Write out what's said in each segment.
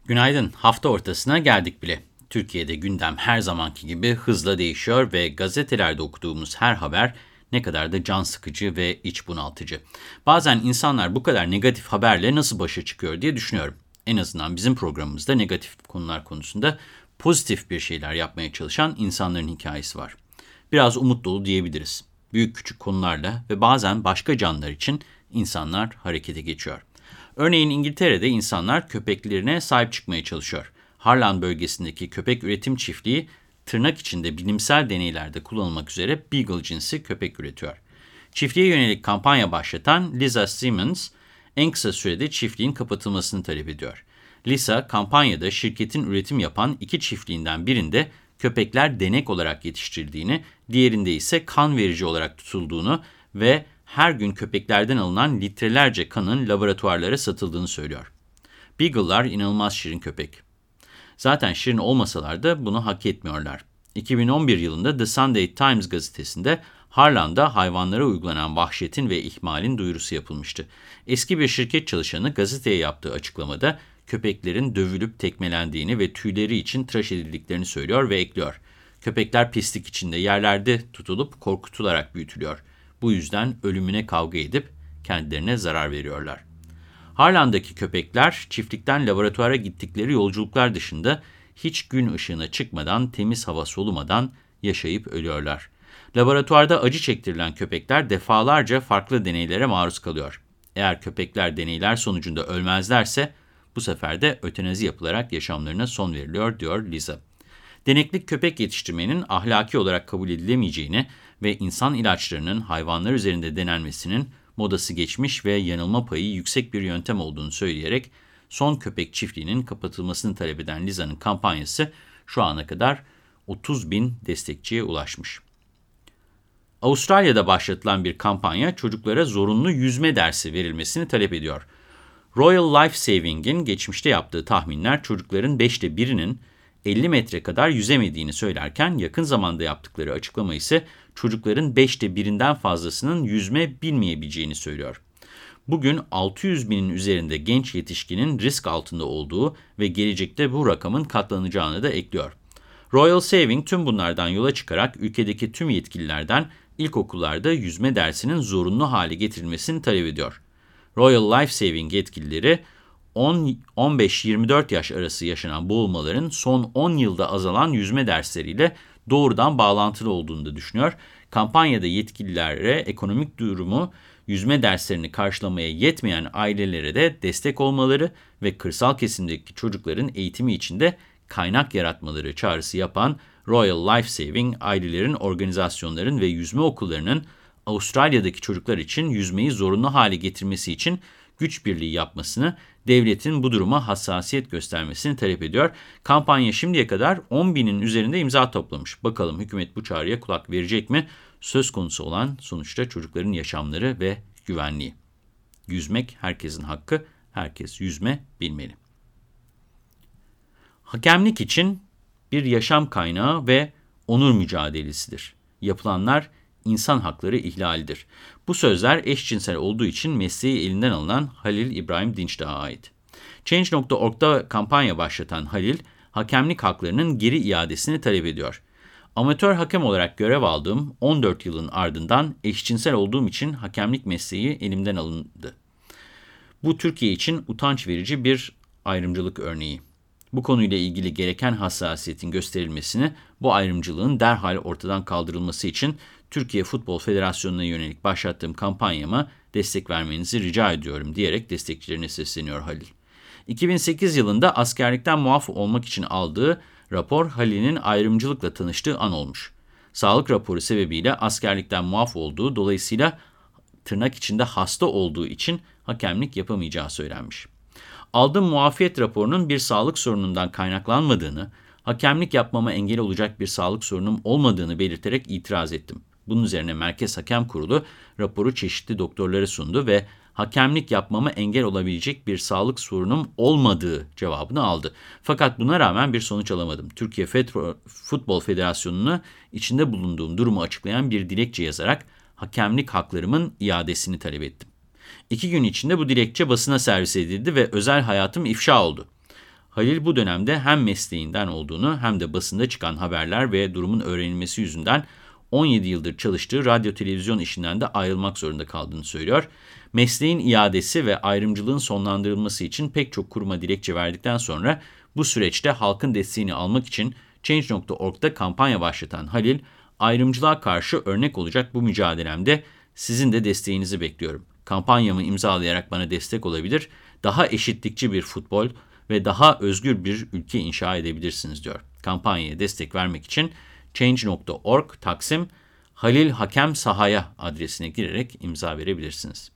Günaydın. Hafta ortasına geldik bile. Türkiye'de gündem her zamanki gibi hızla değişiyor ve gazetelerde okuduğumuz her haber ne kadar da can sıkıcı ve iç bunaltıcı. Bazen insanlar bu kadar negatif haberle nasıl başa çıkıyor diye düşünüyorum. En azından bizim programımızda negatif konular konusunda pozitif bir şeyler yapmaya çalışan insanların hikayesi var. Biraz umut dolu diyebiliriz. Büyük küçük konularla ve bazen başka canlılar için insanlar harekete geçiyor. Örneğin İngiltere'de insanlar köpeklerine sahip çıkmaya çalışıyor. Harlan bölgesindeki köpek üretim çiftliği tırnak içinde bilimsel deneylerde kullanılmak üzere Beagle cinsi köpek üretiyor. Çiftliğe yönelik kampanya başlatan Lisa Simmons en kısa sürede çiftliğin kapatılmasını talep ediyor. Lisa kampanyada şirketin üretim yapan iki çiftliğinden birinde köpekler denek olarak yetiştirildiğini, diğerinde ise kan verici olarak tutulduğunu ve her gün köpeklerden alınan litrelerce kanın laboratuvarlara satıldığını söylüyor. Beagle'lar inanılmaz şirin köpek. Zaten şirin olmasalar da bunu hak etmiyorlar. 2011 yılında The Sunday Times gazetesinde Harlan'da hayvanlara uygulanan vahşetin ve ihmalin duyurusu yapılmıştı. Eski bir şirket çalışanı gazeteye yaptığı açıklamada köpeklerin dövülüp tekmelendiğini ve tüyleri için tıraş edildiklerini söylüyor ve ekliyor. Köpekler pislik içinde yerlerde tutulup korkutularak büyütülüyor. Bu yüzden ölümüne kavga edip kendilerine zarar veriyorlar. Harlan'daki köpekler çiftlikten laboratuvara gittikleri yolculuklar dışında hiç gün ışığına çıkmadan, temiz hava solumadan yaşayıp ölüyorlar. Laboratuvarda acı çektirilen köpekler defalarca farklı deneylere maruz kalıyor. Eğer köpekler deneyler sonucunda ölmezlerse bu sefer de ötenazi yapılarak yaşamlarına son veriliyor, diyor Lisa. Deneklik köpek yetiştirmenin ahlaki olarak kabul edilemeyeceğini ve insan ilaçlarının hayvanlar üzerinde denenmesinin modası geçmiş ve yanılma payı yüksek bir yöntem olduğunu söyleyerek son köpek çiftliğinin kapatılmasını talep eden Lisa'nın kampanyası şu ana kadar 30 bin destekçiye ulaşmış. Avustralya'da başlatılan bir kampanya çocuklara zorunlu yüzme dersi verilmesini talep ediyor. Royal Life Saving'in geçmişte yaptığı tahminler çocukların 5'te birinin 50 metre kadar yüzemediğini söylerken yakın zamanda yaptıkları açıklama ise çocukların 5'te birinden fazlasının yüzme bilmeyebileceğini söylüyor. Bugün 600 binin üzerinde genç yetişkinin risk altında olduğu ve gelecekte bu rakamın katlanacağını da ekliyor. Royal Saving tüm bunlardan yola çıkarak ülkedeki tüm yetkililerden ilkokullarda yüzme dersinin zorunlu hale getirilmesini talep ediyor. Royal Life Saving yetkilileri 15-24 yaş arası yaşanan boğulmaların son 10 yılda azalan yüzme dersleriyle doğrudan bağlantılı olduğunu da düşünüyor. Kampanyada yetkililere ekonomik durumu yüzme derslerini karşılamaya yetmeyen ailelere de destek olmaları ve kırsal kesimdeki çocukların eğitimi için de kaynak yaratmaları çağrısı yapan Royal Life Saving, ailelerin, organizasyonların ve yüzme okullarının Avustralya'daki çocuklar için yüzmeyi zorunlu hale getirmesi için güç birliği yapmasını, devletin bu duruma hassasiyet göstermesini talep ediyor. Kampanya şimdiye kadar 10 binin üzerinde imza toplamış. Bakalım hükümet bu çağrıya kulak verecek mi? Söz konusu olan sonuçta çocukların yaşamları ve güvenliği. Yüzmek herkesin hakkı, herkes yüzme bilmeli. Hakemlik için bir yaşam kaynağı ve onur mücadelesidir. Yapılanlar insan hakları ihlalidir. Bu sözler eşcinsel olduğu için mesleği elinden alınan Halil İbrahim Dinçdağ'a ait. Change.org'da kampanya başlatan Halil, hakemlik haklarının geri iadesini talep ediyor. Amatör hakem olarak görev aldığım 14 yılın ardından eşcinsel olduğum için hakemlik mesleği elimden alındı. Bu Türkiye için utanç verici bir ayrımcılık örneği. Bu konuyla ilgili gereken hassasiyetin gösterilmesini, bu ayrımcılığın derhal ortadan kaldırılması için Türkiye Futbol Federasyonu'na yönelik başlattığım kampanyama destek vermenizi rica ediyorum diyerek destekçilerine sesleniyor Halil. 2008 yılında askerlikten muaf olmak için aldığı rapor Halil'in ayrımcılıkla tanıştığı an olmuş. Sağlık raporu sebebiyle askerlikten muaf olduğu, dolayısıyla tırnak içinde hasta olduğu için hakemlik yapamayacağı söylenmiş. Aldığım muafiyet raporunun bir sağlık sorunundan kaynaklanmadığını, hakemlik yapmama engel olacak bir sağlık sorunum olmadığını belirterek itiraz ettim. Bunun üzerine Merkez Hakem Kurulu raporu çeşitli doktorlara sundu ve hakemlik yapmama engel olabilecek bir sağlık sorunum olmadığı cevabını aldı. Fakat buna rağmen bir sonuç alamadım. Türkiye Futbol Federasyonu'na içinde bulunduğum durumu açıklayan bir dilekçe yazarak hakemlik haklarımın iadesini talep ettim. 2 gün içinde bu dilekçe basına servis edildi ve özel hayatım ifşa oldu. Halil bu dönemde hem mesleğinden olduğunu hem de basında çıkan haberler ve durumun öğrenilmesi yüzünden 17 yıldır çalıştığı radyo televizyon işinden de ayrılmak zorunda kaldığını söylüyor. Mesleğin iadesi ve ayrımcılığın sonlandırılması için pek çok kuruma dilekçe verdikten sonra bu süreçte halkın desteğini almak için Change.org'da kampanya başlatan Halil, ayrımcılığa karşı örnek olacak bu mücadelemde sizin de desteğinizi bekliyorum. Kampanyamı imzalayarak bana destek olabilir, daha eşitlikçi bir futbol ve daha özgür bir ülke inşa edebilirsiniz diyor. Kampanyaya destek vermek için Change.org Taksim Halil Hakem Sahaya adresine girerek imza verebilirsiniz.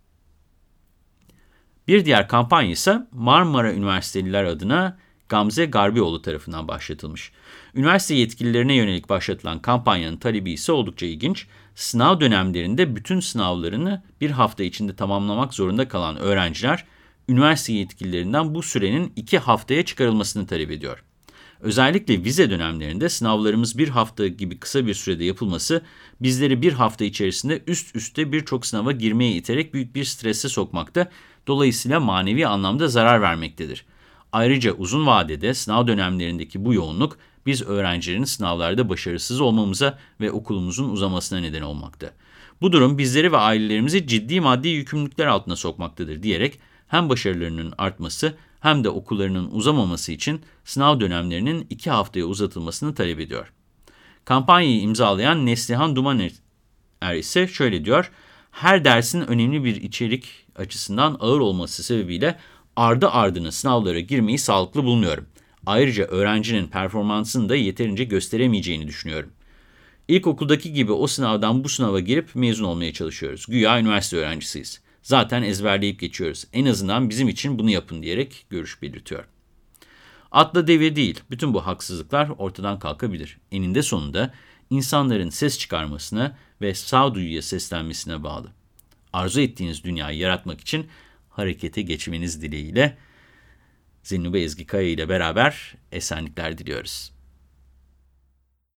Bir diğer kampanya ise Marmara Üniversiteliler adına Gamze Garbioğlu tarafından başlatılmış. Üniversite yetkililerine yönelik başlatılan kampanyanın talebi ise oldukça ilginç. Sınav dönemlerinde bütün sınavlarını bir hafta içinde tamamlamak zorunda kalan öğrenciler, üniversite yetkililerinden bu sürenin 2 haftaya çıkarılmasını talep ediyor. Özellikle vize dönemlerinde sınavlarımız bir hafta gibi kısa bir sürede yapılması, bizleri bir hafta içerisinde üst üste birçok sınava girmeye iterek büyük bir strese sokmakta, dolayısıyla manevi anlamda zarar vermektedir. Ayrıca uzun vadede sınav dönemlerindeki bu yoğunluk, biz öğrencilerin sınavlarda başarısız olmamıza ve okulumuzun uzamasına neden olmakta. Bu durum bizleri ve ailelerimizi ciddi maddi yükümlülükler altına sokmaktadır diyerek, hem başarılarının artması hem de okullarının uzamaması için sınav dönemlerinin 2 haftaya uzatılmasını talep ediyor. Kampanyayı imzalayan Neslihan Dumaner ise şöyle diyor: her dersin önemli bir içerik açısından ağır olması sebebiyle ardı ardına sınavlara girmeyi sağlıklı bulmuyorum. Ayrıca öğrencinin performansını da yeterince gösteremeyeceğini düşünüyorum. İlkokuldaki gibi o sınavdan bu sınava girip mezun olmaya çalışıyoruz. Güya üniversite öğrencisiyiz. Zaten ezberleyip geçiyoruz. En azından bizim için bunu yapın diyerek görüş belirtiyor. Atla deve değil, bütün bu haksızlıklar ortadan kalkabilir. Eninde sonunda insanların ses çıkarmasına ve sağduyuya seslenmesine bağlı. Arzu ettiğiniz dünyayı yaratmak için harekete geçmeniz dileğiyle Zennube Ezgi Kaya ile beraber esenlikler diliyoruz.